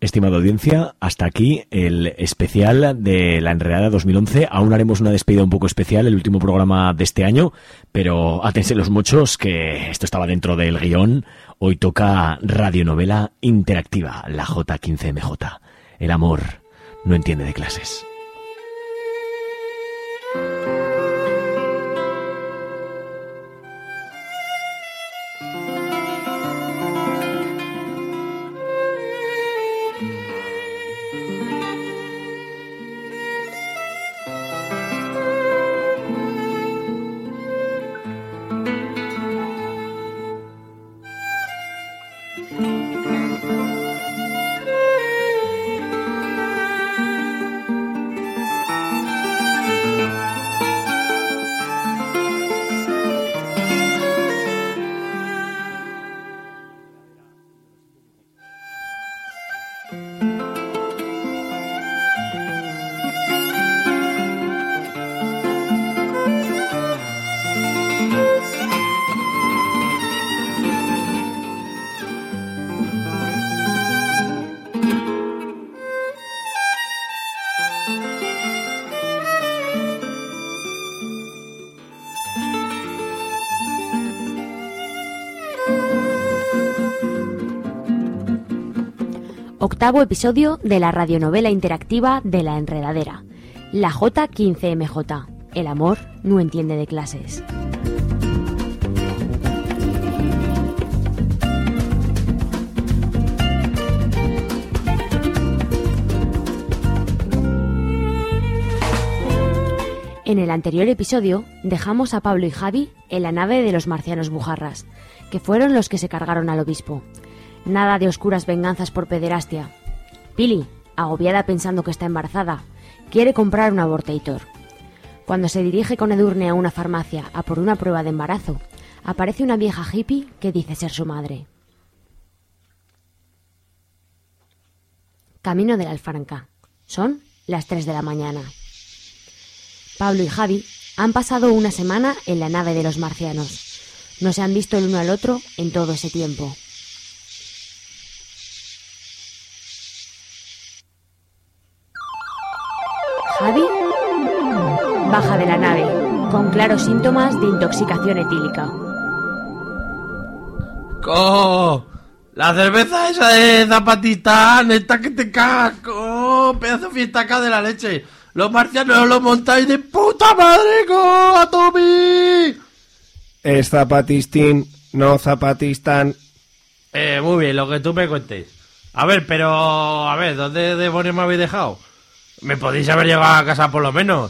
estimada audiencia, hasta aquí el especial de La Enredada 2011. Aún haremos una despedida un poco especial, el último programa de este año, pero átense los mochos que esto estaba dentro del guión. Hoy toca radionovela interactiva, la J15MJ. El amor no entiende de clases. Octavo episodio de la radionovela interactiva de La Enredadera, la J15MJ. El amor no entiende de clases. En el anterior episodio dejamos a Pablo y Javi en la nave de los marcianos bujarras, que fueron los que se cargaron al obispo. Nada de oscuras venganzas por pederastia. Pili, agobiada pensando que está embarazada, quiere comprar un abortator. Cuando se dirige con Edurne a una farmacia a por una prueba de embarazo, aparece una vieja hippie que dice ser su madre. Camino de la Alfarancá. Son las 3 de la mañana. Pablo y Javi han pasado una semana en la nave de los marcianos. No se han visto el uno al otro en todo ese tiempo. Javi baja de la nave, con claros síntomas de intoxicación etílica. ¡Co! La cerveza esa de Zapatistán, esta que te cagas, ¡co! Pedazo de fiesta acá de la leche. Los marcianos lo montáis de puta madre, ¡co! ¡A Tommy! Es Zapatistín, no Zapatistán. Muy bien, lo que tú me cuentes. A ver, ¿dónde demonios me habéis dejado? ¿Me podéis haber llegado a casa por lo menos?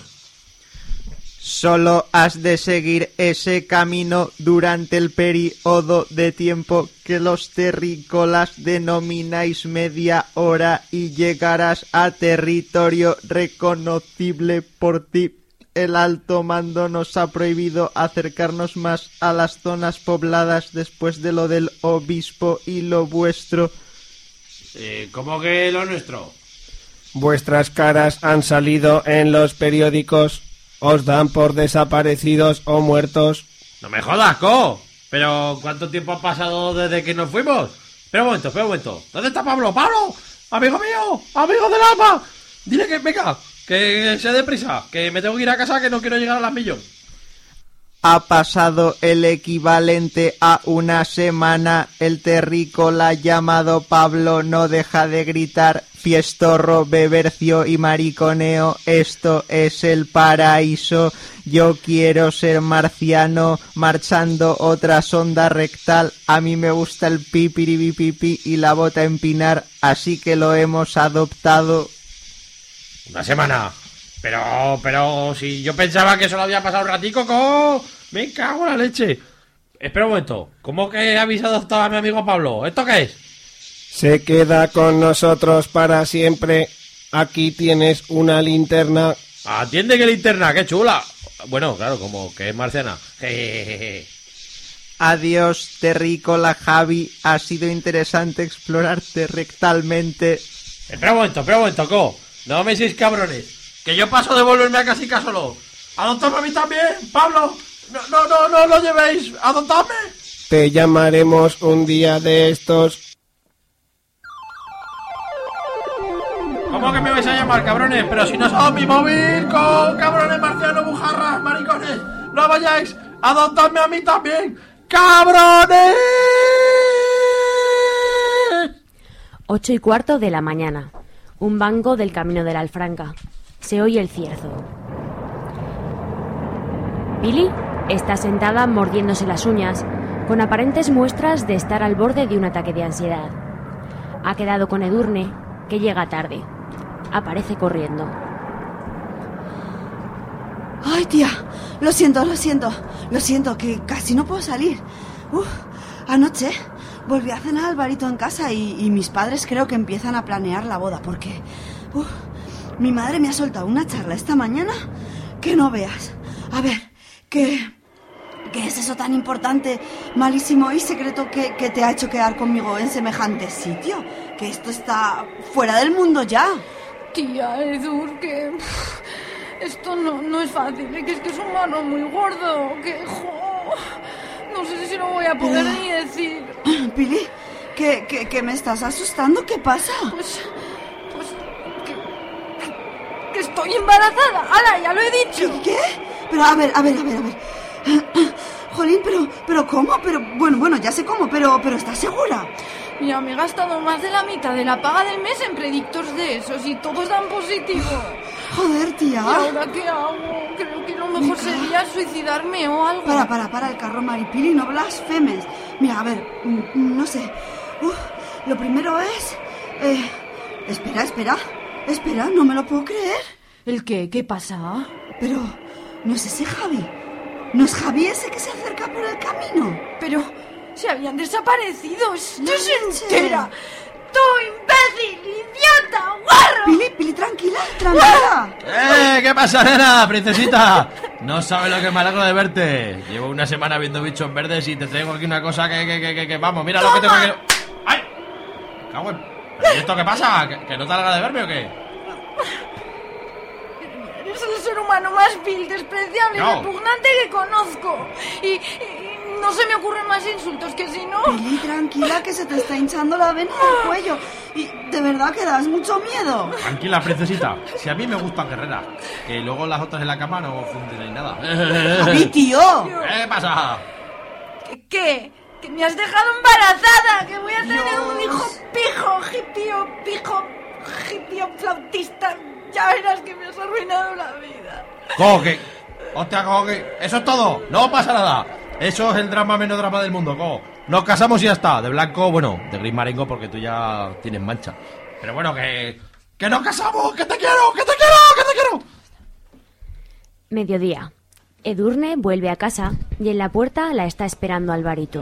Solo has de seguir ese camino durante el periodo de tiempo que los terrícolas denomináis media hora y llegarás a territorio reconocible por ti. El alto mando nos ha prohibido acercarnos más a las zonas pobladas después de lo del obispo y lo vuestro. ¿Cómo que lo nuestro? Vuestras caras han salido en los periódicos. Os dan por desaparecidos o muertos. No me jodas, Co. Pero ¿cuánto tiempo ha pasado desde que nos fuimos? Espera un momento. ¿Dónde está Pablo? ¡Pablo! ¡Amigo mío! ¡Amigo del alma! Dile que venga, que se dé prisa, que me tengo que ir a casa, que no quiero llegar a las millón. Ha pasado el equivalente a una semana. El terrícola llamado Pablo no deja de gritar: fiestorro, bebercio y mariconeo. Esto es el paraíso. Yo quiero ser marciano, marchando otra sonda rectal. A mí me gusta el pipiribipipi y la bota empinar, así que lo hemos adoptado. Una semana. Pero si yo pensaba que solo había pasado un ratico, ¡co! Me cago en la leche. Espera un momento. ¿Cómo que habéis adoptado a mi amigo Pablo? ¿Esto qué es? Se queda con nosotros para siempre. Aquí tienes una linterna. Atiende que linterna, qué chula. Bueno, claro, como que es marciana. Jejeje. Adiós, terrícola Javi. Ha sido interesante explorarte rectalmente. Espera un momento, Co. No me seáis cabrones. Que yo paso de volverme a casica solo. Adoptadme a mí también, Pablo. No lo llevéis. Adoptadme. Te llamaremos un día de estos. ¿Cómo que me vais a llamar, cabrones? Pero si no somos mi móvil, cabrones marcianos, bujarras, maricones. No vayáis, adoptadme a mí también. ¡Cabrones! 8:15 de la mañana. Un banco del camino de la Alfranca. Se oye el cierzo. Billy está sentada mordiéndose las uñas, con aparentes muestras de estar al borde de un ataque de ansiedad. Ha quedado con Edurne, que llega tarde. Aparece corriendo. Ay, tía, lo siento, que casi no puedo salir. Anoche volví a cenar a Alvarito en casa y mis padres creo que empiezan a planear la boda porque mi madre me ha soltado una charla esta mañana que no veas. A ver, ¿qué es eso tan importante, malísimo y secreto que te ha hecho quedar conmigo en semejante sitio? Que esto está fuera del mundo ya. Tía, Edur, que esto no es fácil, que es un mano muy gordo, que no sé si lo voy a poder ni decir. Pili, ¿que me estás asustando? ¿Qué pasa? Pues que estoy embarazada. ¡Hala, ya lo he dicho! ¿Qué? Pero a ver. Jolín, pero ¿cómo? Pero bueno, ya sé cómo, pero ¿estás segura? Mira, me he gastado más de la mitad de la paga del mes en predictors de esos y todos dan positivo. Joder, tía. ¿Y ahora qué hago? Creo que lo mejor sería suicidarme o algo. Para el carro, Maripili, no blasfemes. Mira, a ver, no sé. Lo primero es... Espera, no me lo puedo creer. ¿El qué? ¿Qué pasa? Pero, ¿no es ese Javi? ¿No es Javi ese que se acerca por el camino? Pero se habían desaparecido. ¡Estoy leche! entera! ¡Tú, imbécil, idiota, guarro! Pili, tranquila. ¿Qué pasa, nena, princesita? No sabes lo que me alegro de verte. Llevo una semana viendo bichos verdes y te traigo aquí una cosa que vamos, mira lo que tengo que... ¡Ay! Me cago en... ¿Pero esto qué pasa? ¿Que no te alegra de verme o qué? Eres el ser humano más vil, despreciable y repugnante que conozco. Y no se me ocurren más insultos que si no... Pili, tranquila, que se te está hinchando la vena del cuello. Y de verdad que das mucho miedo. Tranquila, princesita. Si a mí me gustan guerreras. Que luego las otras en la cama no funcionan nada. ¡Javi, tío! ¿Qué pasa? ¿Qué? ¡Que me has dejado embarazada! ¡Que voy a tener un hijo hipio flautista! Ya verás que me has arruinado la vida. ¿Cómo que? Hostia, ¿cómo que? Eso es todo. No pasa nada. Eso es el drama menos drama del mundo, ¿cómo? Nos casamos y ya está. De blanco, bueno, de gris marengo porque tú ya tienes mancha. Pero bueno, que nos casamos, que te quiero. Mediodía. Edurne vuelve a casa y en la puerta la está esperando Alvarito.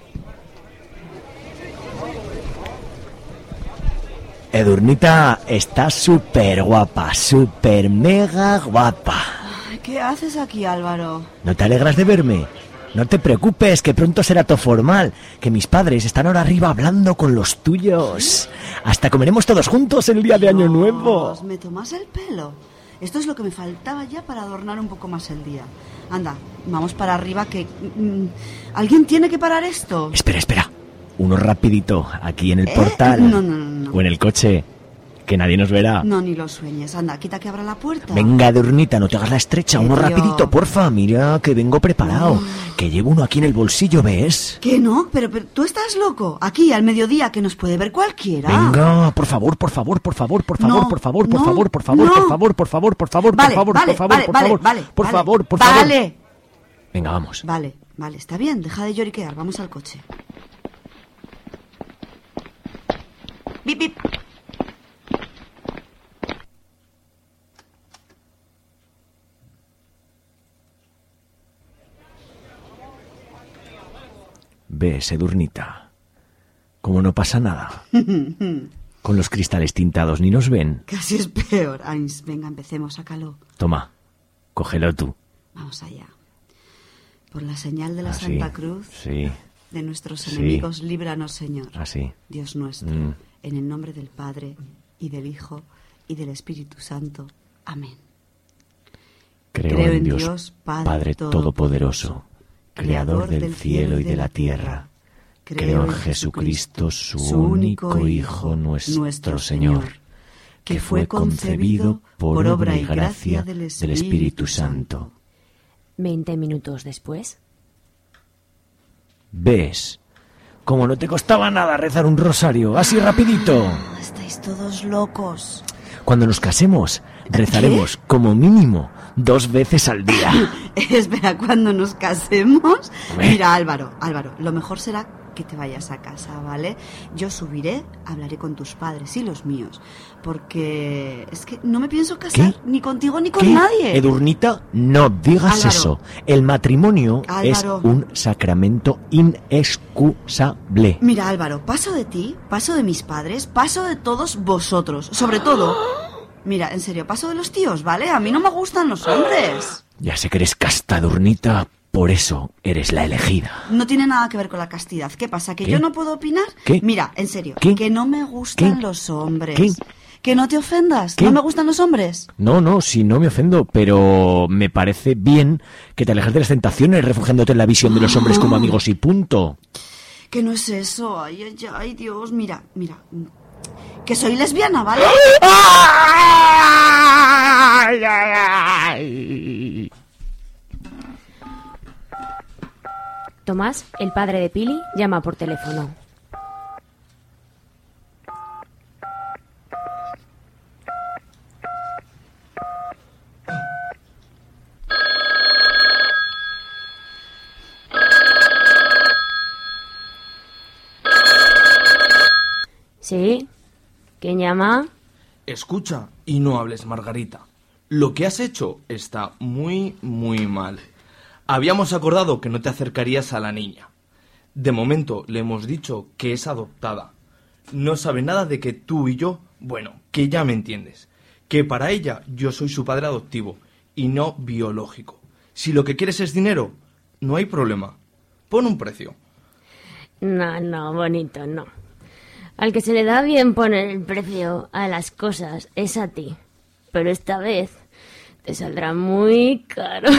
Edurnita está súper guapa, súper mega guapa. ¿Qué haces aquí, Álvaro? ¿No te alegras de verme? No te preocupes, que pronto será todo formal. Que mis padres están ahora arriba hablando con los tuyos. Hasta comeremos todos juntos el día de Año Nuevo. ¿Me tomas el pelo? Esto es lo que me faltaba ya para adornar un poco más el día. Anda, vamos para arriba que... ¿alguien tiene que parar esto? Espera. Uno rapidito, aquí en el portal. No. O en el coche, que nadie nos verá. No, ni lo sueñes. Anda, quita que abra la puerta. Venga, Edurnita, no te hagas la estrecha. Uno rapidito, porfa. Mira, que vengo preparado. Que llevo uno aquí en el bolsillo, ¿ves? ¿Qué no? Pero tú estás loco. Aquí, al mediodía, que nos puede ver cualquiera. Venga, por favor. Vale. Venga, vamos. Vale, está bien. Deja de lloriquear. Vamos al coche. Bip, bip. ¿Ves, Edurnita? Como no pasa nada. Con los cristales tintados ni nos ven. Casi es peor. Ains, venga, empecemos, sácalo. Toma, cógelo tú. Vamos allá. Por la señal de la Santa Cruz, sí. De nuestros enemigos, líbranos, Señor. Así. Dios nuestro, en el nombre del Padre, y del Hijo, y del Espíritu Santo. Amén. Creo en Dios, Padre Todopoderoso, Creador del cielo y de la tierra. Creo en Jesucristo, su único Hijo, nuestro Señor, que fue concebido por obra y gracia del Espíritu Santo. 20 minutos después. ¿Ves? Como no te costaba nada rezar un rosario, así rapidito. Estáis todos locos. Cuando nos casemos, rezaremos como mínimo 2 veces al día. Espera, cuando nos casemos... Hombre. Mira, Álvaro, lo mejor será que te vayas a casa, ¿vale? Yo subiré, hablaré con tus padres y los míos, porque es que no me pienso casar ¿Qué? ni contigo ni con ¿Qué? nadie. Edurnita, no digas Álvaro. eso. El matrimonio Álvaro. es un sacramento inexcusable. Mira, Álvaro, paso de ti, paso de mis padres, paso de todos vosotros. Sobre todo, mira, en serio, paso de los tíos, ¿vale? A mí no me gustan los hombres. Ya sé que eres casta, Edurnita, por eso eres la elegida. No tiene nada que ver con la castidad. ¿Qué pasa? ¿Que ¿Qué? yo no puedo opinar? ¿Qué? Mira, en serio, ¿Qué? que no me gustan ¿Qué? los hombres. ¿Qué? Que no te ofendas. ¿Qué? ¿No me gustan los hombres? No, si no me ofendo, pero me parece bien que te alejes de las tentaciones refugiándote en la visión de los hombres como amigos y punto. Que no es eso. Ay, Dios. Mira. Que soy lesbiana, ¿vale? Tomás, el padre de Pili, llama por teléfono. ¿Sí? ¿Quién llama? Escucha y no hables, Margarita. Lo que has hecho está muy, muy mal. Habíamos acordado que no te acercarías a la niña. De momento le hemos dicho que es adoptada. No sabe nada de que tú y yo, bueno, que ya me entiendes. Que para ella yo soy su padre adoptivo y no biológico. Si lo que quieres es dinero, no hay problema. Pon un precio. No, bonito, no. Al que se le da bien poner el precio a las cosas es a ti. Pero esta vez te saldrá muy caro.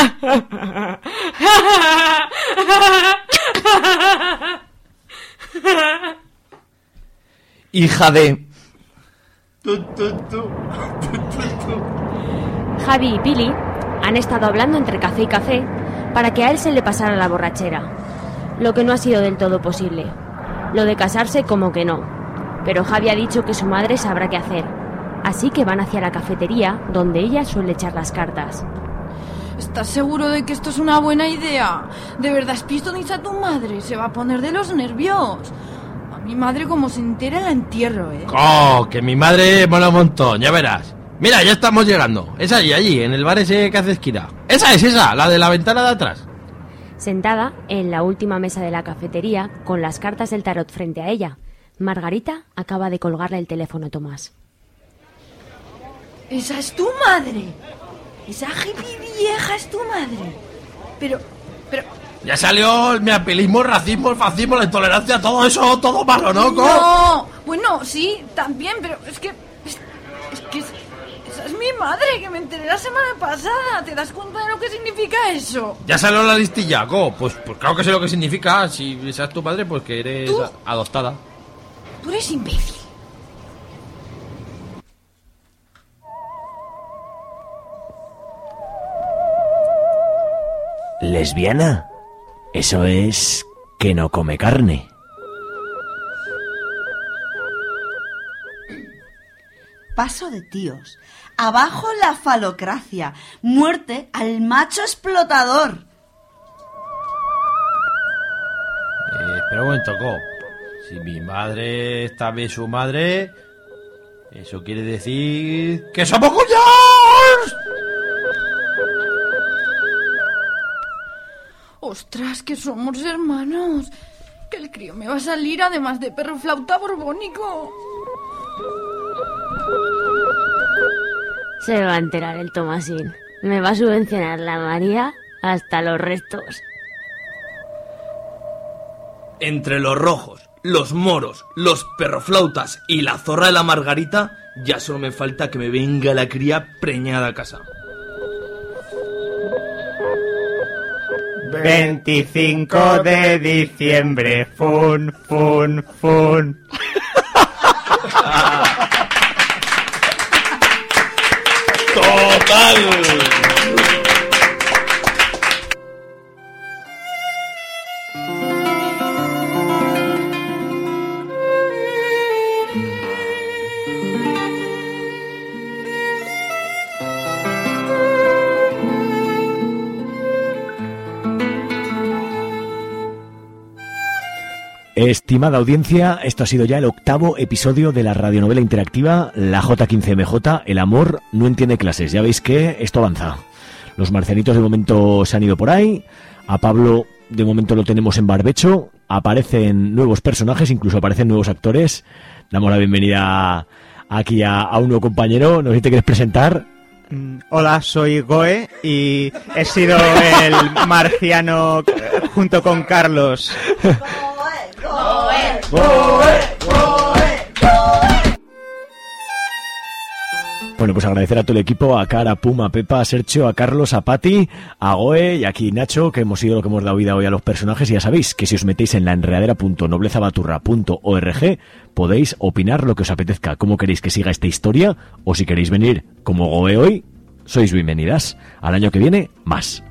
Hija de... Javi y Pili han estado hablando entre café y café para que a él se le pasara la borrachera. Lo que no ha sido del todo posible. Lo de casarse como que no. Pero Javi ha dicho que su madre sabrá qué hacer. Así que van hacia la cafetería donde ella suele echar las cartas. ¿Estás seguro de que esto es una buena idea? ¿De verdad has visto dónde está tu madre? Se va a poner de los nervios. A mi madre como se entere la entierro, ¿eh? ¡Oh! Que mi madre mola un montón, ya verás. Mira, ya estamos llegando. Es allí, en el bar ese que hace esquina. Esa es esa, la de la ventana de atrás. Sentada en la última mesa de la cafetería, con las cartas del tarot frente a ella, Margarita acaba de colgarle el teléfono a Tomás. ¡Esa es tu madre! ¡Esa hippie vieja es tu madre! Pero... Ya salió el miapilismo, el racismo, el fascismo, la intolerancia, todo eso, todo malo, ¿no? No, bueno, sí, también, pero es que esa es mi madre, que me enteré la semana pasada. ¿Te das cuenta de lo que significa eso? Ya salió la listilla, Pues claro que sé lo que significa. Si esa es tu padre, pues que eres ¿Tú? adoptada. Tú eres imbécil. ¿Lesbiana? Eso es que no come carne. Paso de tíos. Abajo la falocracia. Muerte al macho explotador. Pero un momento, si mi madre es también su madre, eso quiere decir que somos cuñados. Ostras, que somos hermanos. Que el crío me va a salir además de perro flauta borbónico. Se va a enterar el Tomasín. Me va a subvencionar la María hasta los restos. Entre los rojos, los moros, los perroflautas y la zorra de la Margarita, ya solo me falta que me venga la cría preñada a casa. 25 de diciembre, fun. Total. Estimada audiencia, esto ha sido ya el 8º episodio de la radionovela interactiva La J15MJ, El amor no entiende clases. Ya veis que esto avanza. Los marcianitos de momento se han ido por ahí, a Pablo de momento lo tenemos en barbecho, aparecen nuevos personajes, incluso aparecen nuevos actores. Damos la bienvenida aquí a un nuevo compañero, no sé si te quieres presentar. Hola, soy Goe y he sido el marciano junto con Carlos. Bueno, pues agradecer a todo el equipo, a Cara, a Puma, a Pepa, a Sergio, a Carlos, a Pati, a Goe y aquí Nacho, que hemos sido lo que hemos dado vida hoy a los personajes. Y ya sabéis que si os metéis en laenredadera.noblezabaturra.org podéis opinar lo que os apetezca, cómo queréis que siga esta historia, o si queréis venir como Goe hoy, sois bienvenidas. Al año que viene, más.